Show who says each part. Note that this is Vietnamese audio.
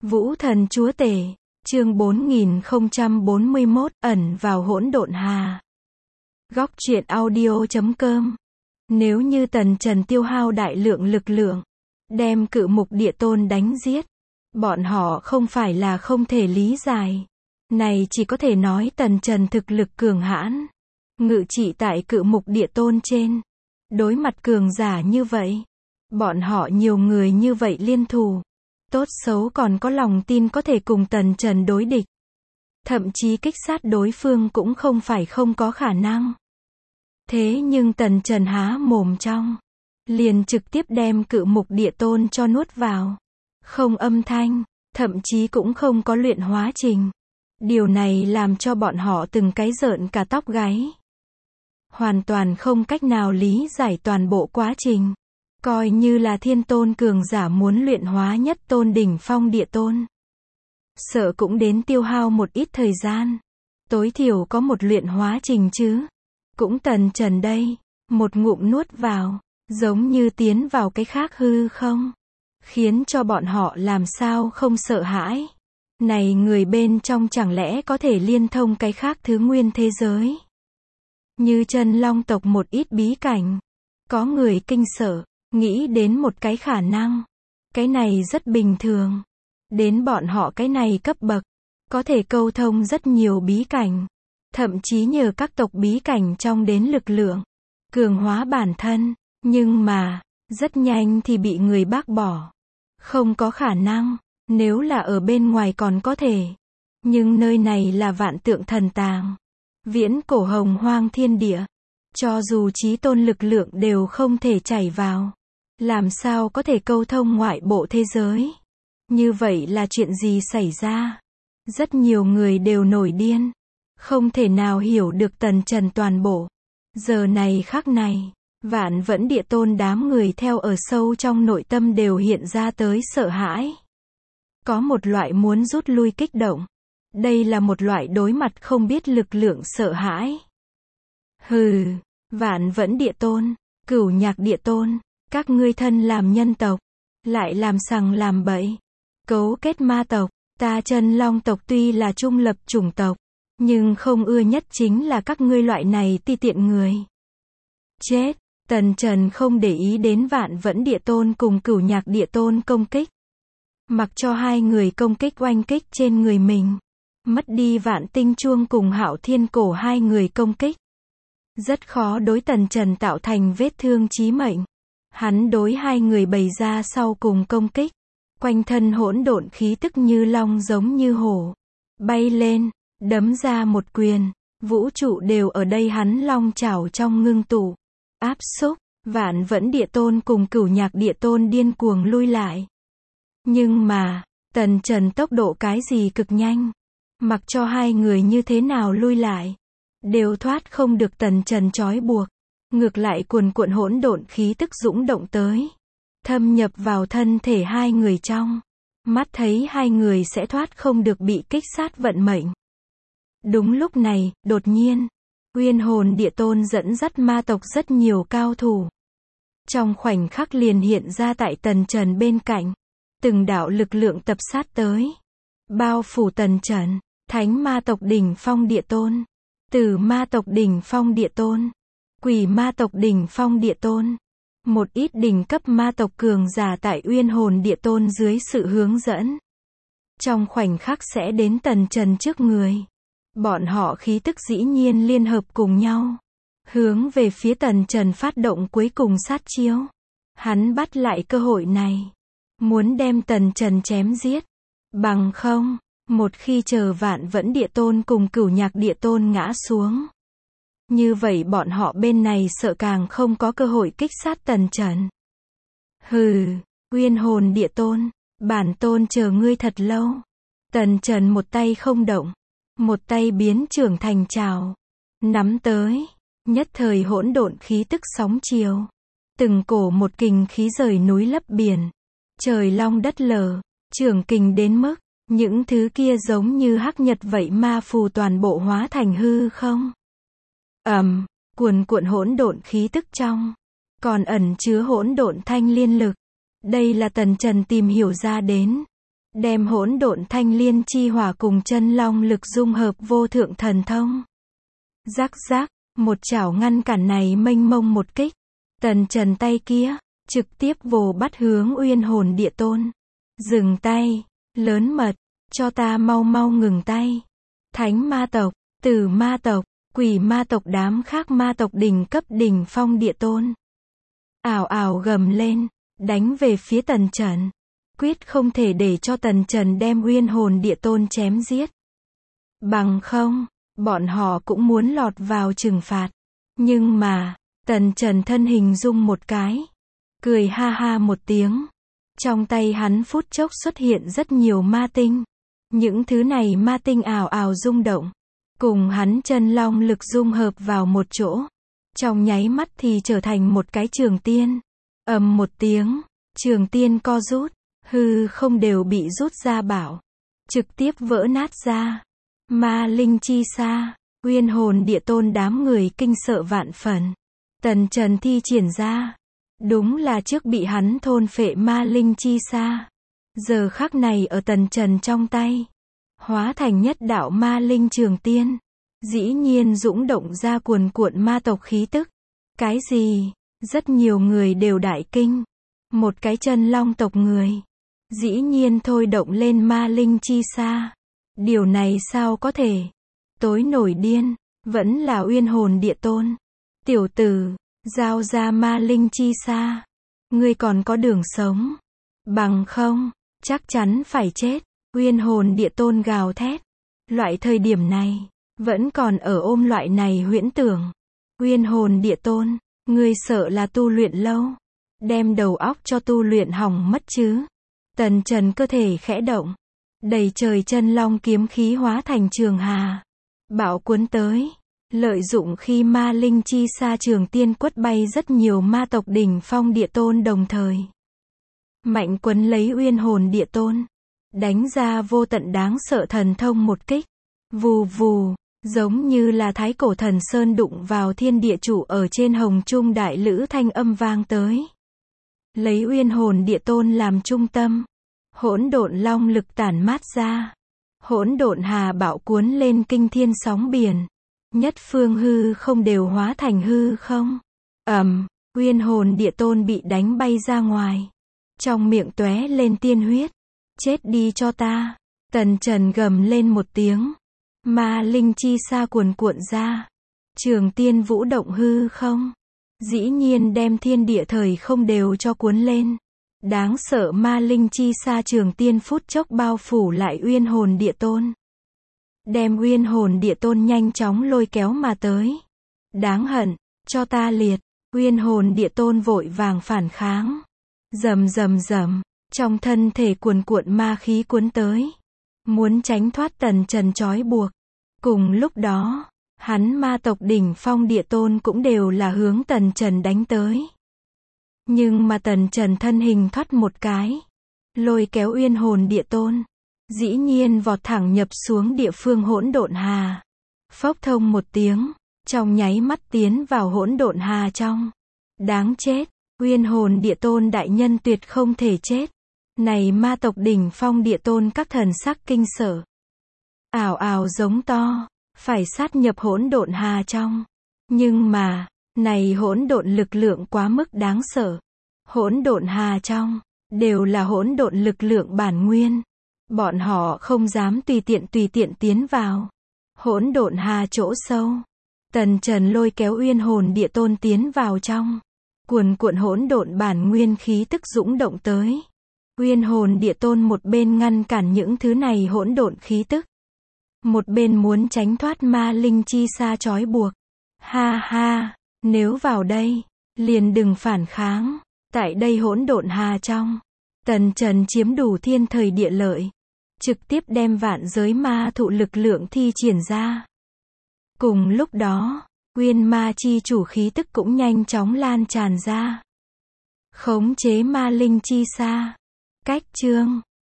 Speaker 1: Vũ thần chúa tể, chương 4041, ẩn vào hỗn độn hà. Góc truyện audio.com. Nếu như Tần Trần tiêu hao đại lượng lực lượng, đem Cự Mục Địa Tôn đánh giết, bọn họ không phải là không thể lý giải. Này chỉ có thể nói Tần Trần thực lực cường hãn, ngự trị tại Cự Mục Địa Tôn trên. Đối mặt cường giả như vậy, bọn họ nhiều người như vậy liên thủ, tốt xấu còn có lòng tin có thể cùng Tần Trần đối địch. Thậm chí kích sát đối phương cũng không phải không có khả năng. Thế nhưng Tần Trần há mồm trong, liền trực tiếp đem Cự Mục Địa Tôn cho nuốt vào. Không âm thanh, thậm chí cũng không có luyện hóa trình. Điều này làm cho bọn họ từng cái rợn cả tóc gáy. Hoàn toàn không cách nào lý giải toàn bộ quá trình. Coi như là thiên tôn cường giả muốn luyện hóa nhất tôn đỉnh phong địa tôn, sợ cũng đến tiêu hao một ít thời gian. Tối thiểu có một luyện hóa trình chứ. Cũng Tần Trần đây, một ngụm nuốt vào, giống như tiến vào cái khác hư không. Khiến cho bọn họ làm sao không sợ hãi. Này người bên trong chẳng lẽ có thể liên thông cái khác thứ nguyên thế giới. Như Chân Long tộc một ít bí cảnh. Có người kinh sợ, nghĩ đến một cái khả năng. Cái này rất bình thường. Đến bọn họ cái này cấp bậc, có thể câu thông rất nhiều bí cảnh. Thậm chí nhờ các tộc bí cảnh trong đến lực lượng, cường hóa bản thân. Nhưng mà, rất nhanh thì bị người bác bỏ. Không có khả năng, nếu là ở bên ngoài còn có thể. Nhưng nơi này là vạn tượng thần tàng. Viễn cổ hồng hoang thiên địa. Cho dù chí tôn lực lượng đều không thể chảy vào. Làm sao có thể câu thông ngoại bộ thế giới? Như vậy là chuyện gì xảy ra? Rất nhiều người đều nổi điên. Không thể nào hiểu được Tần Trần toàn bộ. Giờ này khắc này, Vạn Vẫn Địa Tôn đám người theo ở sâu trong nội tâm đều hiện ra tới sợ hãi. Có một loại muốn rút lui kích động. Đây là một loại đối mặt không biết lực lượng sợ hãi. Hừ, Vạn Vẫn Địa Tôn, Cửu Nhạc Địa Tôn, các ngươi thân làm nhân tộc, lại làm sằng làm bậy, cấu kết ma tộc. Ta Chân Long tộc tuy là trung lập chủng tộc, nhưng không ưa nhất chính là các ngươi loại này ti tiện người. Chết! Tần Trần không để ý đến Vạn Vẫn Địa Tôn cùng Cửu Nhạc Địa Tôn công kích. Mặc cho hai người công kích oanh kích trên người mình. Mất đi Vạn Tinh Chuông cùng Hạo Thiên Cổ hai người công kích. Rất khó đối Tần Trần tạo thành vết thương chí mệnh. Hắn đối hai người bày ra sau cùng công kích. Quanh thân hỗn độn khí tức như long giống như hổ. Bay lên, đấm ra một quyền. Vũ trụ đều ở đây hắn long chảo trong ngưng tụ. Áp xúc, Vạn Vẫn Địa Tôn cùng Cửu Nhạc Địa Tôn điên cuồng lui lại. Nhưng mà, Tần Trần tốc độ cái gì cực nhanh. Mặc cho hai người như thế nào lui lại, đều thoát không được Tần Trần trói buộc. Ngược lại cuồn cuộn hỗn độn khí tức dũng động tới. Thâm nhập vào thân thể hai người trong. Mắt thấy hai người sẽ thoát không được bị kích sát vận mệnh. Đúng lúc này, đột nhiên, Uyên Hồn Địa Tôn dẫn dắt ma tộc rất nhiều cao thủ. Trong khoảnh khắc liền hiện ra tại Tần Trần bên cạnh. Từng đạo lực lượng tập sát tới. Bao phủ Tần Trần. Thánh ma tộc đỉnh phong Địa Tôn. Tử ma tộc đỉnh phong Địa Tôn. Quỷ ma tộc đỉnh phong Địa Tôn. Một ít đỉnh cấp ma tộc cường giả tại Uyên Hồn Địa Tôn dưới sự hướng dẫn. Trong khoảnh khắc sẽ đến Tần Trần trước người. Bọn họ khí tức dĩ nhiên liên hợp cùng nhau. Hướng về phía Tần Trần phát động cuối cùng sát chiêu. Hắn bắt lại cơ hội này. Muốn đem Tần Trần chém giết. Bằng không, một khi chờ Vạn Vẫn Địa Tôn cùng Cửu Nhạc Địa Tôn ngã xuống. Như vậy bọn họ bên này sợ càng không có cơ hội kích sát Tần Trần. Hừ, Uyên Hồn Địa Tôn, bản tôn chờ ngươi thật lâu. Tần Trần một tay không động. Một tay biến trưởng thành trào. Nắm tới. Nhất thời hỗn độn khí tức sóng chiều. Từng cổ một kình khí rời núi lấp biển. Trời long đất lở. Trưởng kình đến mức, những thứ kia giống như hắc nhật vậy ma phù toàn bộ hóa thành hư không. Cuồn cuộn hỗn độn khí tức trong. Còn ẩn chứa hỗn độn thanh liên lực. Đây là Tần Trần tìm hiểu ra đến. đem hỗn độn thanh liên chi hỏa cùng chân long lực dung hợp vô thượng thần thông. Rắc rắc, một chảo ngăn cản này mênh mông một kích. Tần Trần tay kia, trực tiếp vồ bắt hướng Uyên Hồn Địa Tôn. Dừng tay, lớn mật, cho ta mau mau ngừng tay. Thánh ma tộc, tử ma tộc, quỷ ma tộc đám khác ma tộc đỉnh cấp đỉnh phong địa tôn. Ảo ảo gầm lên, đánh về phía Tần Trần. Quyết không thể để cho Tần Trần đem Uyên Hồn Địa Tôn chém giết. Bằng không, bọn họ cũng muốn lọt vào trừng phạt. Nhưng mà, Tần Trần thân hình rung một cái. Cười ha ha một tiếng. Trong tay hắn phút chốc xuất hiện rất nhiều ma tinh. Những thứ này ma tinh ảo ảo rung động. Cùng hắn chân long lực dung hợp vào một chỗ. Trong nháy mắt thì trở thành một cái trường tiên. Ầm một tiếng, trường tiên co rút, hư không đều bị rút ra bảo. Trực tiếp vỡ nát ra. Ma linh chi sa, Uyên Hồn Địa Tôn đám người kinh sợ vạn phần. Tần Trần thi triển ra. Đúng là trước bị hắn thôn phệ ma linh chi sa. Giờ khắc này ở Tần Trần trong tay. Hóa thành nhất đạo ma linh trường tiên. Dĩ nhiên dũng động ra cuồn cuộn ma tộc khí tức. Cái gì? Rất nhiều người đều đại kinh. Một cái chân long tộc người. Dĩ nhiên thôi động lên ma linh chi sa. Điều này sao có thể? Tối nổi điên. Vẫn là Uyên Hồn Địa Tôn. Tiểu tử, giao ra ma linh chi sa. Ngươi còn có đường sống. Bằng không, chắc chắn phải chết. Uyên Hồn Địa Tôn gào thét. Loại thời điểm này, vẫn còn ở ôm loại này huyễn tưởng. Uyên Hồn Địa Tôn, ngươi sợ là tu luyện lâu. Đem đầu óc cho tu luyện hỏng mất chứ. Tần Trần cơ thể khẽ động. Đầy trời chân long kiếm khí hóa thành trường hà. Bão cuốn tới. Lợi dụng khi ma linh chi sa trường tiên quất bay rất nhiều ma tộc đỉnh phong địa tôn đồng thời. Mạnh quấn lấy Uyên Hồn Địa Tôn. Đánh ra vô tận đáng sợ thần thông một kích. Vù vù, giống như là thái cổ thần sơn đụng vào thiên địa chủ ở trên hồng trung đại lữ thanh âm vang tới. Lấy Uyên Hồn Địa Tôn làm trung tâm. Hỗn độn long lực tản mát ra. Hỗn độn hà bão cuốn lên kinh thiên sóng biển. Nhất phương hư không đều hóa thành hư không. Uyên Hồn Địa Tôn bị đánh bay ra ngoài. Trong miệng tóe lên tiên huyết. Chết đi cho ta. Tần Trần gầm lên một tiếng. Ma linh chi sa cuồn cuộn ra. Trường tiên vũ động hư không. Dĩ nhiên đem thiên địa thời không đều cho cuốn lên. Đáng sợ ma linh chi sa trường tiên phút chốc bao phủ lại Uyên Hồn Địa Tôn. Đem Uyên Hồn Địa Tôn nhanh chóng lôi kéo mà tới. Đáng hận, cho ta liệt. Uyên Hồn Địa Tôn vội vàng phản kháng. Rầm rầm rầm, trong thân thể cuồn cuộn ma khí cuốn tới. Muốn tránh thoát Tần Trần trói buộc. Cùng lúc đó, hắn ma tộc đỉnh phong địa tôn cũng đều là hướng Tần Trần đánh tới. Nhưng mà Tần Trần thân hình thoát một cái. Lôi kéo Uyên Hồn Địa Tôn. Dĩ nhiên vọt thẳng nhập xuống địa phương hỗn độn hà. Phốc thông một tiếng. Trong nháy mắt tiến vào hỗn độn hà trong. Đáng chết. Uyên Hồn Địa Tôn đại nhân tuyệt không thể chết. Này ma tộc đỉnh phong địa tôn các thần sắc kinh sợ. Ảo ảo giống to. Phải sát nhập hỗn độn hà trong. Nhưng mà, này hỗn độn lực lượng quá mức đáng sợ. Hỗn độn hà trong, đều là hỗn độn lực lượng bản nguyên. Bọn họ không dám tùy tiện tiến vào. Hỗn độn hà chỗ sâu. Tần Trần lôi kéo Uyên Hồn Địa Tôn tiến vào trong. Cuồn cuộn hỗn độn bản nguyên khí tức dũng động tới. Uyên Hồn Địa Tôn một bên ngăn cản những thứ này hỗn độn khí tức. Một bên muốn tránh thoát ma linh chi sa trói buộc. Ha ha, nếu vào đây, liền đừng phản kháng. Tại đây hỗn độn hà trong, Tần Trần chiếm đủ thiên thời địa lợi. Trực tiếp đem vạn giới ma thụ lực lượng thi triển ra. Cùng lúc đó, Uyên ma chi chủ khí tức cũng nhanh chóng lan tràn ra. Khống chế ma linh chi sa. Cách chương